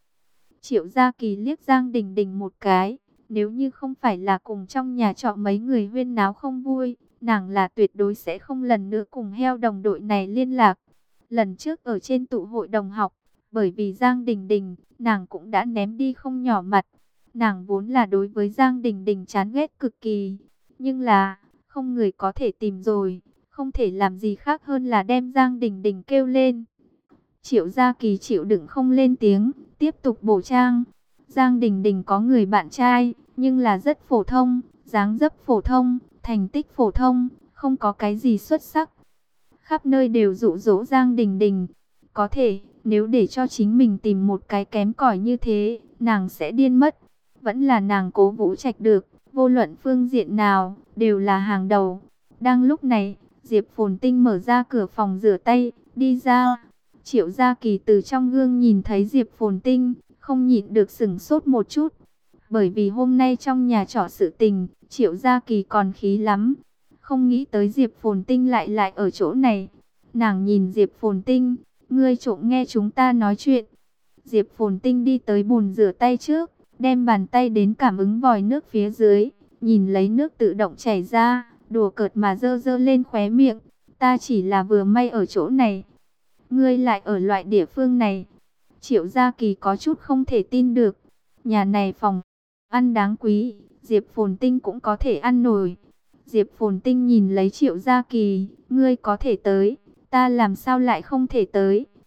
Triệu Gia Kỳ liếc Giang Đình Đình một cái, nếu như không phải là cùng trong nhà trọ mấy người huyên náo không vui, nàng là tuyệt đối sẽ không lần nữa cùng heo đồng đội này liên lạc. Lần trước ở trên tụ hội đồng học, bởi vì Giang Đình Đình, nàng cũng đã ném đi không nhỏ mặt. Nàng vốn là đối với Giang Đình Đình chán ghét cực kỳ, nhưng là không người có thể tìm rồi, không thể làm gì khác hơn là đem Giang Đình Đình kêu lên. Triệu Gia Kỳ chịu đựng không lên tiếng, tiếp tục bổ trang. Giang Đình Đình có người bạn trai, nhưng là rất phổ thông, dáng dấp phổ thông, thành tích phổ thông, không có cái gì xuất sắc. Khắp nơi đều dụ dỗ Giang Đình Đình. Có thể, nếu để cho chính mình tìm một cái kém cỏi như thế, nàng sẽ điên mất. Vẫn là nàng Cố Vũ Trạch được, vô luận phương diện nào, đều là hàng đầu. Đang lúc này, Diệp Phồn Tinh mở ra cửa phòng rửa tay, đi ra. Triệu Gia Kỳ từ trong gương nhìn thấy Diệp Phồn Tinh, không nhịn được sửng sốt một chút. Bởi vì hôm nay trong nhà trọ sự tình, Triệu Gia Kỳ còn khí lắm. Không nghĩ tới Diệp Phồn Tinh lại ở chỗ này. Nàng nhìn Diệp Phồn Tinh, ngươi trộm nghe chúng ta nói chuyện. Diệp Phồn Tinh đi tới bồn rửa tay trước, đem bàn tay đến cảm ứng vòi nước phía dưới, nhìn lấy nước tự động chảy ra, đùa cợt mà dơ dơ lên khóe miệng. Ta chỉ là vừa may ở chỗ này, ngươi lại ở loại địa phương này. Triệu Gia Kỳ có chút không thể tin được. Nhà này phòng ăn đáng quý, Diệp Phồn Tinh cũng có thể ăn nổi. Diệp Phồn Tinh nhìn lấy Triệu Gia Kỳ, ngươi có thể tới, ta làm sao lại không thể tới?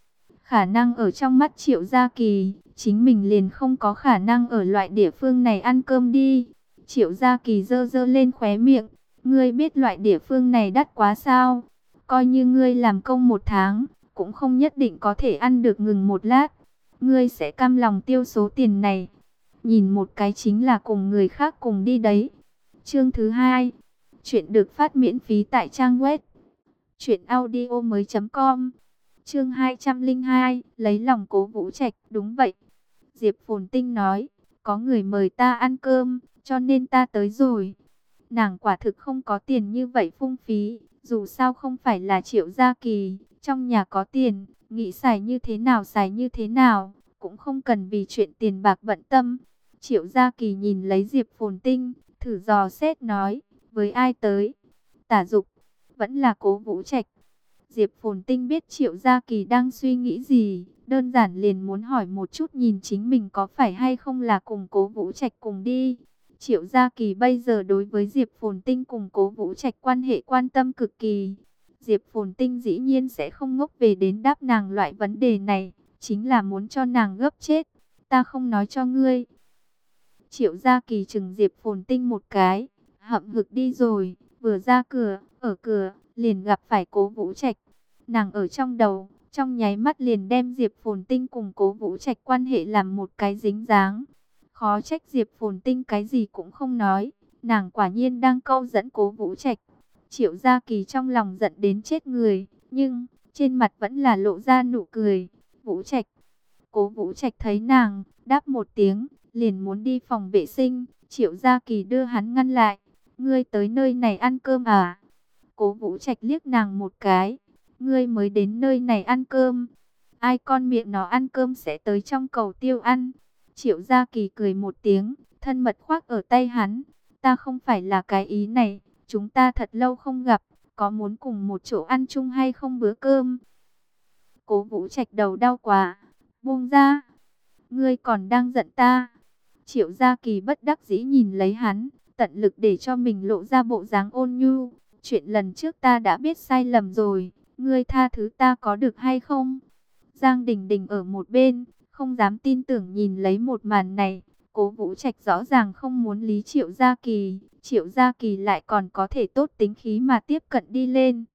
khả năng ở trong mắt Triệu Gia Kỳ, chính mình liền không có khả năng ở loại địa phương này ăn cơm đi. Triệu Gia Kỳ giơ giơ lên khóe miệng, ngươi biết loại địa phương này đắt quá sao? Coi như ngươi làm công 1 tháng, cũng không nhất định có thể ăn được ngừng một lát. Ngươi sẽ cam lòng tiêu số tiền này. Nhìn một cái chính là cùng người khác cùng đi đấy. Chương thứ 2. Chuyện được phát miễn phí tại trang web truyệnaudiomoi.com. Chương 202, lấy lòng Cố Vũ Trạch. Đúng vậy, Diệp Phồn Tinh nói, có người mời ta ăn cơm, cho nên ta tới rồi. Nàng quả thực không có tiền như vậy phung phí, dù sao không phải là Triệu Gia Kỳ, trong nhà có tiền, nghĩ xài như thế nào, cũng không cần vì chuyện tiền bạc bận tâm. Triệu Gia Kỳ nhìn lấy Diệp Phồn Tinh, thử dò xét nói, với ai tới? Tả Dục, vẫn là Cố Vũ Trạch. Diệp Phồn Tinh biết Triệu Gia Kỳ đang suy nghĩ gì, đơn giản liền muốn hỏi một chút nhìn chính mình có phải hay không là cùng Cố Vũ Trạch cùng đi. Triệu Gia Kỳ bây giờ đối với Diệp Phồn Tinh cùng Cố Vũ Trạch quan hệ quan tâm cực kỳ. Diệp Phồn Tinh dĩ nhiên sẽ không ngốc về đến đáp nàng loại vấn đề này, chính là muốn cho nàng gấp chết. Ta không nói cho ngươi. Triệu Gia Kỳ chừng Diệp Phồn Tinh một cái, hậm hực đi rồi, vừa ra cửa, ở cửa, liền gặp phải Cố Vũ Trạch. Nàng ở trong đầu, trong nháy mắt liền đem Diệp Phồn Tinh cùng Cố Vũ Trạch quan hệ làm một cái dính dáng. Khó trách Diệp Phồn Tinh cái gì cũng không nói, nàng quả nhiên đang câu dẫn Cố Vũ Trạch. Triệu Gia Kỳ trong lòng giận đến chết người, nhưng trên mặt vẫn là lộ ra nụ cười. Vũ Trạch. Cố Vũ Trạch thấy nàng, đáp một tiếng, liền muốn đi phòng vệ sinh. Triệu Gia Kỳ đưa hắn ngăn lại. Ngươi tới nơi này ăn cơm à? Cố Vũ Trạch liếc nàng một cái. Ngươi mới đến nơi này ăn cơm. Ai con miệng nó ăn cơm sẽ tới trong cầu tiêu ăn. Triệu Gia Kỳ cười một tiếng, thân mật khoác ở tay hắn. Ta không phải là cái ý này, chúng ta thật lâu không gặp, có muốn cùng một chỗ ăn chung hay không bữa cơm? Cố Vũ Trạch đầu đau quá, buông ra. Ngươi còn đang giận ta? Triệu Gia Kỳ bất đắc dĩ nhìn lấy hắn, tận lực để cho mình lộ ra bộ dáng ôn nhu. Chuyện lần trước ta đã biết sai lầm rồi, ngươi tha thứ ta có được hay không? Giang Đình Đình ở một bên, không dám tin tưởng nhìn lấy một màn này. Cố Vũ Trạch rõ ràng không muốn lý Triệu Gia Kỳ, Triệu Gia Kỳ lại còn có thể tốt tính khí mà tiếp cận đi lên.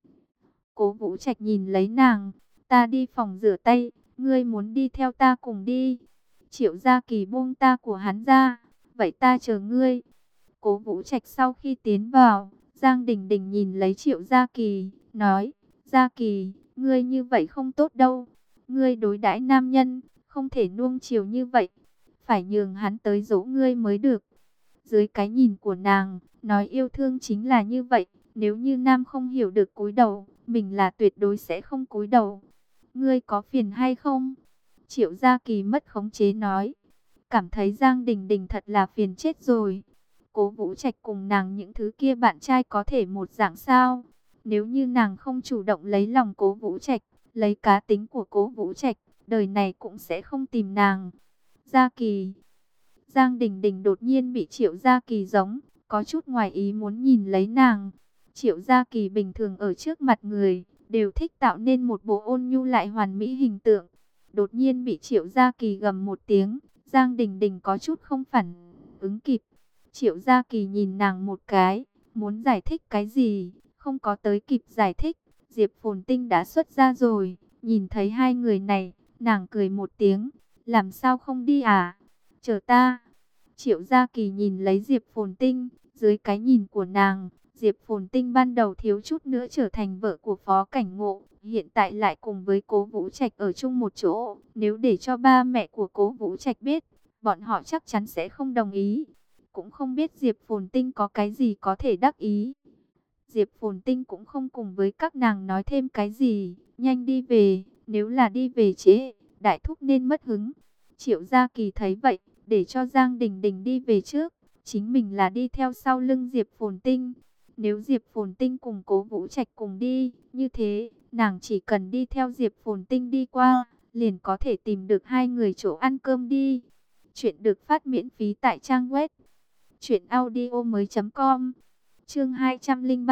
Cố Vũ Trạch nhìn lấy nàng, ta đi phòng rửa tay, ngươi muốn đi theo ta cùng đi. Triệu Gia Kỳ buông ta của hắn ra, vậy ta chờ ngươi. Cố Vũ Trạch sau khi tiến vào, Giang Đình Đình nhìn lấy Triệu Gia Kỳ, nói, Gia Kỳ, ngươi như vậy không tốt đâu. Ngươi đối đãi nam nhân, không thể nuông chiều như vậy. Phải nhường hắn tới dỗ ngươi mới được. Dưới cái nhìn của nàng, nói yêu thương chính là như vậy. Nếu như nam không hiểu được cúi đầu, mình là tuyệt đối sẽ không cúi đầu. Ngươi có phiền hay không? Triệu Gia Kỳ mất khống chế nói. Cảm thấy Giang Đình Đình thật là phiền chết rồi. Cố Vũ Trạch cùng nàng những thứ kia bạn trai có thể một dạng sao? Nếu như nàng không chủ động lấy lòng Cố Vũ Trạch, lấy cá tính của Cố Vũ Trạch, đời này cũng sẽ không tìm nàng. Gia Kỳ. Giang Đình Đình đột nhiên bị Triệu Gia Kỳ giống, có chút ngoài ý muốn nhìn lấy nàng. Triệu Gia Kỳ bình thường ở trước mặt người, đều thích tạo nên một bộ ôn nhu lại hoàn mỹ hình tượng. Đột nhiên bị Triệu Gia Kỳ gầm một tiếng, Giang Đình Đình có chút không phản ứng kịp. Triệu Gia Kỳ nhìn nàng một cái, muốn giải thích cái gì, không có tới kịp giải thích. Diệp Phồn Tinh đã xuất ra rồi, nhìn thấy hai người này, nàng cười một tiếng, làm sao không đi à? Chờ ta. Triệu Gia Kỳ nhìn lấy Diệp Phồn Tinh, dưới cái nhìn của nàng, Diệp Phồn Tinh ban đầu thiếu chút nữa trở thành vợ của Phó Cảnh Ngộ, hiện tại lại cùng với Cố Vũ Trạch ở chung một chỗ. Nếu để cho ba mẹ của Cố Vũ Trạch biết, bọn họ chắc chắn sẽ không đồng ý. Cũng không biết Diệp Phồn Tinh có cái gì có thể đắc ý. Diệp Phồn Tinh cũng không cùng với các nàng nói thêm cái gì, nhanh đi về, nếu là đi về trễ, đại thúc nên mất hứng. Triệu Gia Kỳ thấy vậy, để cho Giang Đình Đình đi về trước, chính mình là đi theo sau lưng Diệp Phồn Tinh. Nếu Diệp Phồn Tinh cùng Cố Vũ Trạch cùng đi, như thế, nàng chỉ cần đi theo Diệp Phồn Tinh đi qua, liền có thể tìm được hai người chỗ ăn cơm đi. Chuyện được phát miễn phí tại trang web truyệnaudiomoi.com. Chương 203,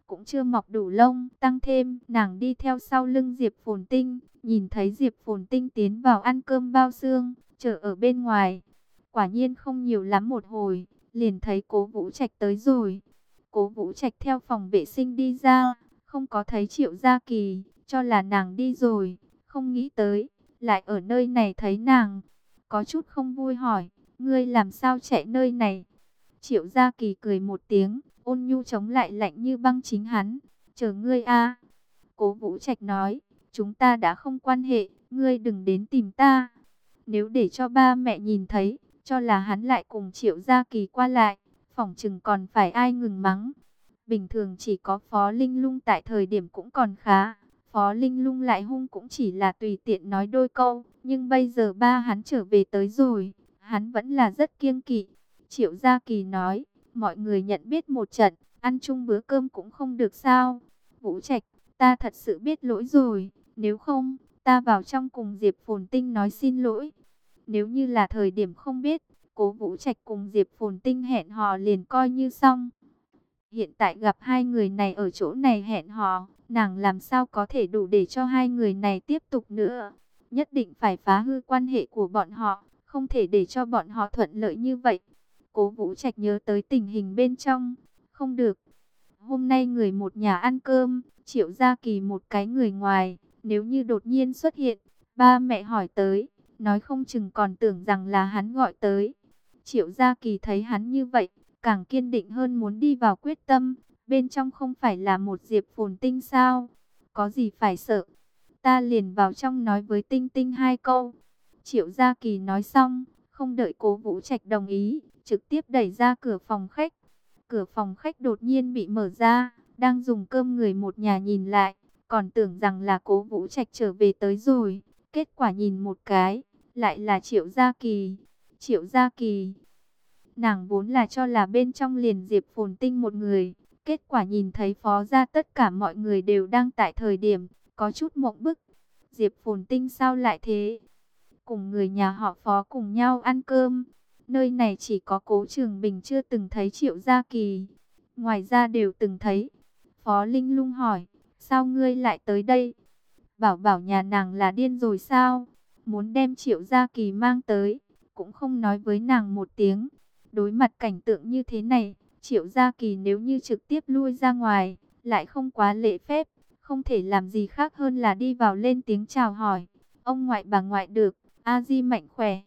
cũng chưa mọc đủ lông. Tăng thêm, nàng đi theo sau lưng Diệp Phồn Tinh, nhìn thấy Diệp Phồn Tinh tiến vào ăn cơm bao xương, chờ ở bên ngoài. Quả nhiên không nhiều lắm một hồi, liền thấy Cố Vũ Trạch tới rồi. Cố Vũ Trạch theo phòng vệ sinh đi ra, không có thấy Triệu Gia Kỳ, cho là nàng đi rồi, không nghĩ tới, lại ở nơi này thấy nàng. Có chút không vui hỏi, ngươi làm sao chạy nơi này? Triệu Gia Kỳ cười một tiếng, ôn nhu chống lại lạnh như băng chính hắn, chờ ngươi a. Cố Vũ Trạch nói, chúng ta đã không quan hệ, ngươi đừng đến tìm ta. Nếu để cho ba mẹ nhìn thấy, cho là hắn lại cùng Triệu Gia Kỳ qua lại, phỏng chừng còn phải ai ngừng mắng. Bình thường chỉ có Phó Linh Lung tại thời điểm cũng còn khá. Phó Linh Lung lại hung cũng chỉ là tùy tiện nói đôi câu. Nhưng bây giờ ba hắn trở về tới rồi, hắn vẫn là rất kiêng kỵ. Triệu Gia Kỳ nói, mọi người nhận biết một trận, ăn chung bữa cơm cũng không được sao. Vũ Trạch, ta thật sự biết lỗi rồi, nếu không, ta vào trong cùng Diệp Phồn Tinh nói xin lỗi. Nếu như là thời điểm không biết, Cố Vũ Trạch cùng Diệp Phồn Tinh hẹn hò liền coi như xong. Hiện tại gặp hai người này ở chỗ này hẹn hò, nàng làm sao có thể đủ để cho hai người này tiếp tục nữa. Nhất định phải phá hư quan hệ của bọn họ, không thể để cho bọn họ thuận lợi như vậy. Cố Vũ Trạch nhớ tới tình hình bên trong, không được. Hôm nay người một nhà ăn cơm, Triệu Gia Kỳ một cái người ngoài, nếu như đột nhiên xuất hiện, ba mẹ hỏi tới, nói không chừng còn tưởng rằng là hắn gọi tới. Triệu Gia Kỳ thấy hắn như vậy, càng kiên định hơn muốn đi vào quyết tâm. Bên trong không phải là một Diệp Phồn Tinh sao? Có gì phải sợ? Ta liền vào trong nói với Tinh Tinh hai câu. Triệu Gia Kỳ nói xong, không đợi Cố Vũ Trạch đồng ý, trực tiếp đẩy ra cửa phòng khách. Cửa phòng khách đột nhiên bị mở ra, đang dùng cơm người một nhà nhìn lại, còn tưởng rằng là Cố Vũ Trạch trở về tới rồi. Kết quả nhìn một cái, lại là Triệu Gia Kỳ. Triệu Gia Kỳ, nàng vốn là cho là bên trong liền Diệp Phồn Tinh một người. Kết quả nhìn thấy Phó gia tất cả mọi người đều đang tại thời điểm, có chút mộng bức. Diệp Phồn Tinh sao lại thế? Cùng người nhà họ Phó cùng nhau ăn cơm. Nơi này chỉ có Cố Trường Bình chưa từng thấy Triệu Gia Kỳ. Ngoài ra đều từng thấy. Phó Linh Lung hỏi, sao ngươi lại tới đây? Bảo bảo nhà nàng là điên rồi sao? Muốn đem Triệu Gia Kỳ mang tới, cũng không nói với nàng một tiếng. Đối mặt cảnh tượng như thế này, Triệu Gia Kỳ nếu như trực tiếp lui ra ngoài, lại không quá lễ phép, không thể làm gì khác hơn là đi vào lên tiếng chào hỏi. Ông ngoại bà ngoại được, A Di mạnh khỏe.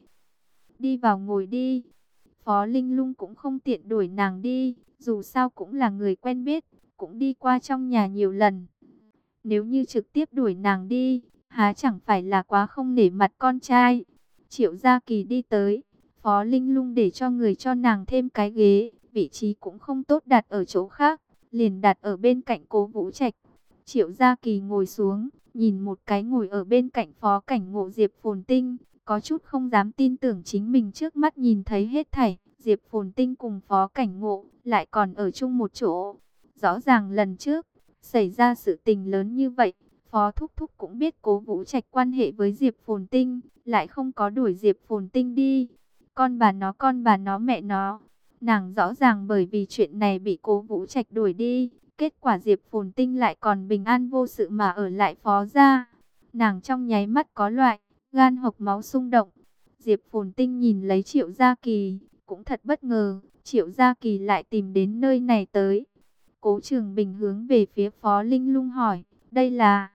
Đi vào ngồi đi. Phó Linh Lung cũng không tiện đuổi nàng đi, dù sao cũng là người quen biết, cũng đi qua trong nhà nhiều lần. Nếu như trực tiếp đuổi nàng đi, há chẳng phải là quá không nể mặt con trai. Triệu Gia Kỳ đi tới, Phó Linh Lung để cho người cho nàng thêm cái ghế, vị trí cũng không tốt đặt ở chỗ khác, liền đặt ở bên cạnh Cố Vũ Trạch. Triệu Gia Kỳ ngồi xuống, nhìn một cái ngồi ở bên cạnh Phó Cảnh Ngộ Diệp Phồn Tinh, có chút không dám tin tưởng chính mình trước mắt nhìn thấy hết thảy. Diệp Phồn Tinh cùng Phó Cảnh Ngộ lại còn ở chung một chỗ. Rõ ràng lần trước xảy ra sự tình lớn như vậy, Phó Thúc Thúc cũng biết Cố Vũ Trạch quan hệ với Diệp Phồn Tinh, lại không có đuổi Diệp Phồn Tinh đi. Con bà nó mẹ nó. Nàng rõ ràng bởi vì chuyện này bị Cố Vũ Trạch đuổi đi, kết quả Diệp Phồn Tinh lại còn bình an vô sự mà ở lại Phó gia. Nàng trong nháy mắt có loại gan hộc máu xung động. Diệp Phồn Tinh nhìn lấy Triệu Gia Kỳ, cũng thật bất ngờ, Triệu Gia Kỳ lại tìm đến nơi này tới. Cố Trường Bình hướng về phía Phó Linh Lung hỏi, đây là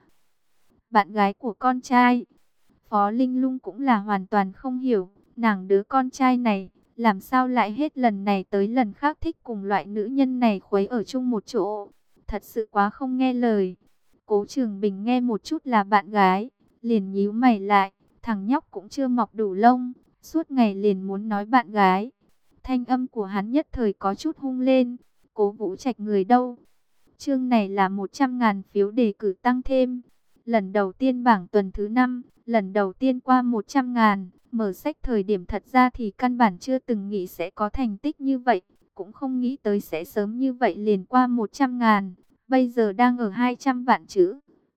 bạn gái của con trai. Phó Linh Lung cũng là hoàn toàn không hiểu, nàng đứa con trai này, làm sao lại hết lần này tới lần khác thích cùng loại nữ nhân này khuấy ở chung một chỗ. Thật sự quá không nghe lời. Cố Trường Bình nghe một chút là bạn gái, liền nhíu mày lại, thằng nhóc cũng chưa mọc đủ lông, suốt ngày liền muốn nói bạn gái. Thanh âm của hắn nhất thời có chút hung lên. Cố Vũ Trạch người đâu? Chương này là 100.000 phiếu đề cử tăng thêm. Lần đầu tiên bảng tuần thứ 5, lần đầu tiên qua 100.000. Mở sách thời điểm thật ra thì căn bản chưa từng nghĩ sẽ có thành tích như vậy. Cũng không nghĩ tới sẽ sớm như vậy liền qua 100.000. Bây giờ đang ở 200 vạn chữ.